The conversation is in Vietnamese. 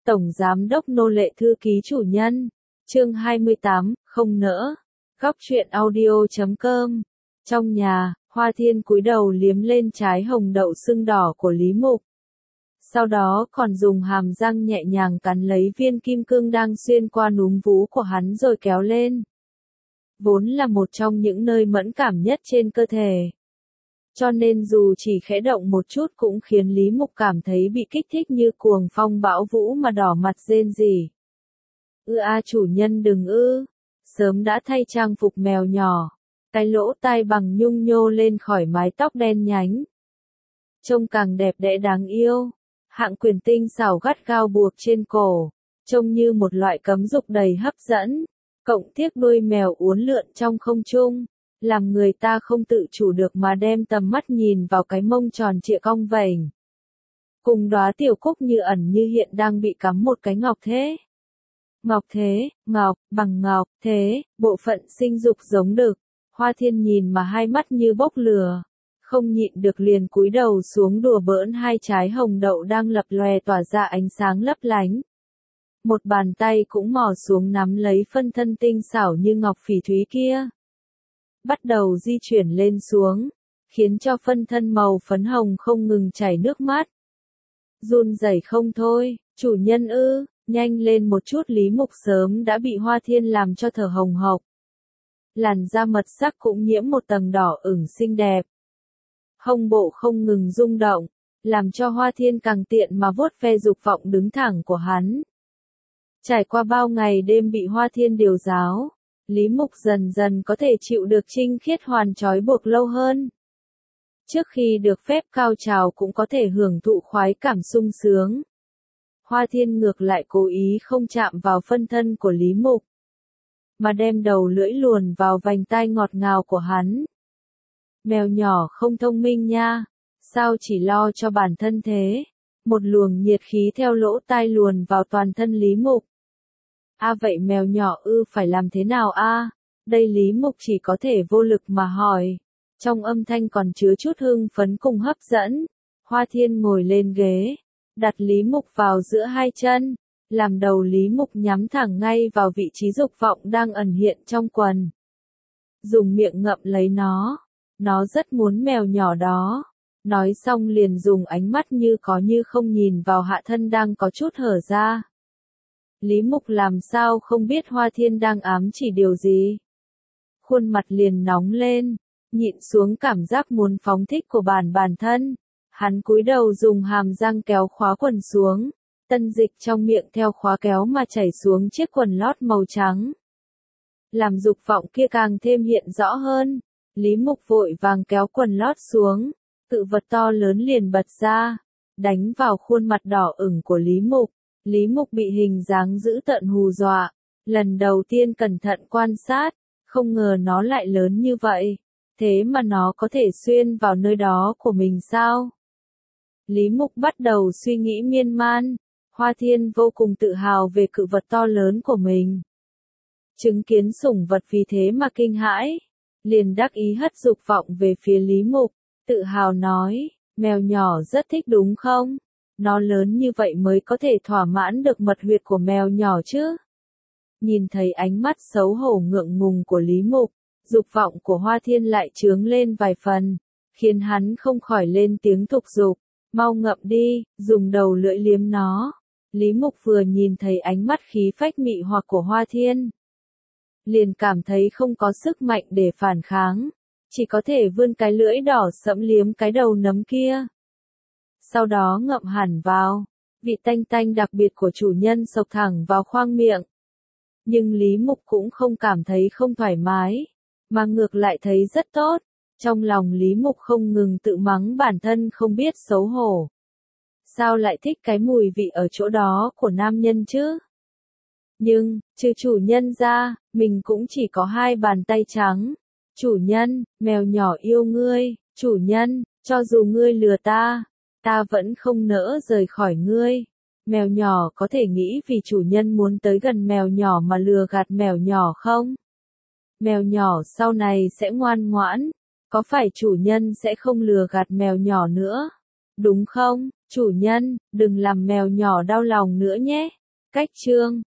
Tổng Giám đốc Nô lệ thư ký chủ nhân. Chương 28, không nỡ. Góc truyện audio.com. Trong nhà, Hoa Thiên cúi đầu liếm lên trái hồng đậu sưng đỏ của Lý Mục. Sau đó còn dùng hàm răng nhẹ nhàng cắn lấy viên kim cương đang xuyên qua núm vú của hắn rồi kéo lên. Vốn là một trong những nơi mẫn cảm nhất trên cơ thể. Cho nên dù chỉ khẽ động một chút cũng khiến Lý Mục cảm thấy bị kích thích như cuồng phong bão vũ mà đỏ mặt rên rỉ. Chủ nhân đừng Sớm đã thay trang phục mèo nhỏ. Cái lỗ tai bằng nhung nhô lên khỏi mái tóc đen nhánh. Trông càng đẹp đẽ đáng yêu. Hạng quyền tinh xảo gắt gao buộc trên cổ. Trông như một loại cấm dục đầy hấp dẫn. Cộng tiếc đuôi mèo uốn lượn trong không trung. Làm người ta không tự chủ được mà đem tầm mắt nhìn vào cái mông tròn trịa cong vành. Cùng đóa tiểu cúc như ẩn như hiện đang bị cắm một cái ngọc thế. Ngọc, bằng ngọc, thế, bộ phận sinh dục giống đực. Hoa Thiên nhìn mà hai mắt như bốc lửa. Không nhịn được liền cúi đầu xuống đùa bỡn hai trái hồng đậu đang lập lòe tỏa ra ánh sáng lấp lánh. Một bàn tay cũng mò xuống nắm lấy phân thân tinh xảo như ngọc phỉ thúy kia. Bắt đầu di chuyển lên xuống, khiến cho phân thân màu phấn hồng không ngừng chảy nước mắt. Run rẩy không thôi, chủ nhân nhanh lên một chút. Lý Mục sớm đã bị Hoa Thiên làm cho thở hồng hộc. Làn da mật sắc cũng nhiễm một tầng đỏ ửng xinh đẹp. Hông bộ không ngừng rung động, làm cho Hoa Thiên càng tiện mà vuốt ve dục vọng đứng thẳng của hắn. Trải qua bao ngày đêm bị Hoa Thiên điều giáo, Lý Mục dần dần có thể chịu được trinh khiết hoàn trói buộc lâu hơn. Trước khi được phép cao trào cũng có thể hưởng thụ khoái cảm sung sướng. Hoa Thiên ngược lại cố ý không chạm vào phân thân của Lý Mục, mà đem đầu lưỡi luồn vào vành tai ngọt ngào của hắn. Mèo nhỏ không thông minh nha, sao chỉ lo cho bản thân thế? Một luồng nhiệt khí theo lỗ tai luồn vào toàn thân Lý Mục. Vậy mèo nhỏ phải làm thế nào Đây Lý Mục chỉ có thể vô lực mà hỏi. Trong âm thanh còn chứa chút hưng phấn cùng hấp dẫn. Hoa Thiên ngồi lên ghế, đặt Lý Mục vào giữa hai chân, làm đầu Lý Mục nhắm thẳng ngay vào vị trí dục vọng đang ẩn hiện trong quần. Dùng miệng ngậm lấy nó rất muốn mèo nhỏ đó. Nói xong liền dùng ánh mắt như có như không nhìn vào hạ thân đang có chút hở ra. Lý Mục làm sao không biết Hoa Thiên đang ám chỉ điều gì. Khuôn mặt liền nóng lên, nhịn xuống cảm giác muốn phóng thích của bản thân. Hắn cúi đầu dùng hàm răng kéo khóa quần xuống. Tân dịch trong miệng theo khóa kéo mà chảy xuống chiếc quần lót màu trắng. Làm dục vọng kia càng thêm hiện rõ hơn. Lý Mục vội vàng kéo quần lót xuống. Cự vật to lớn liền bật ra, đánh vào khuôn mặt đỏ ửng của Lý Mục. Lý Mục bị hình dáng dữ tợn hù dọa. Lần đầu tiên cẩn thận quan sát, không ngờ nó lại lớn như vậy. Thế mà nó có thể xuyên vào nơi đó của mình sao? Lý Mục bắt đầu suy nghĩ miên man. Hoa Thiên vô cùng tự hào về cự vật to lớn của mình. Chứng kiến sủng vật vì thế mà kinh hãi, liền đắc ý hất dục vọng về phía Lý Mục, tự hào nói, mèo nhỏ rất thích đúng không? Nó lớn như vậy mới có thể thỏa mãn được mật huyệt của mèo nhỏ chứ. Nhìn thấy ánh mắt xấu hổ ngượng ngùng của Lý Mục, dục vọng của Hoa Thiên lại chướng lên vài phần, khiến hắn không khỏi lên tiếng thúc giục, mau ngậm đi, dùng đầu lưỡi liếm nó. Lý Mục vừa nhìn thấy ánh mắt khí phách mị hoặc của Hoa Thiên, liền cảm thấy không có sức mạnh để phản kháng, chỉ có thể vươn cái lưỡi đỏ sẫm liếm cái đầu nấm kia. Sau đó ngậm hẳn vào, vị tanh tanh đặc biệt của chủ nhân xộc thẳng vào khoang miệng. Nhưng Lý Mục cũng không cảm thấy không thoải mái, mà ngược lại thấy rất tốt. Trong lòng Lý Mục không ngừng tự mắng bản thân không biết xấu hổ. Sao lại thích cái mùi vị ở chỗ đó của nam nhân chứ? Nhưng, trừ chủ nhân ra, mình cũng chỉ có hai bàn tay trắng. Chủ nhân, mèo nhỏ yêu ngươi. Chủ nhân, cho dù ngươi lừa ta vẫn không nỡ rời khỏi ngươi. Mèo nhỏ có thể nghĩ vì chủ nhân muốn tới gần mèo nhỏ mà lừa gạt mèo nhỏ không? Mèo nhỏ sau này sẽ ngoan ngoãn, có phải chủ nhân sẽ không lừa gạt mèo nhỏ nữa? đúng không, chủ nhân, đừng làm mèo nhỏ đau lòng nữa nhé. Cách chương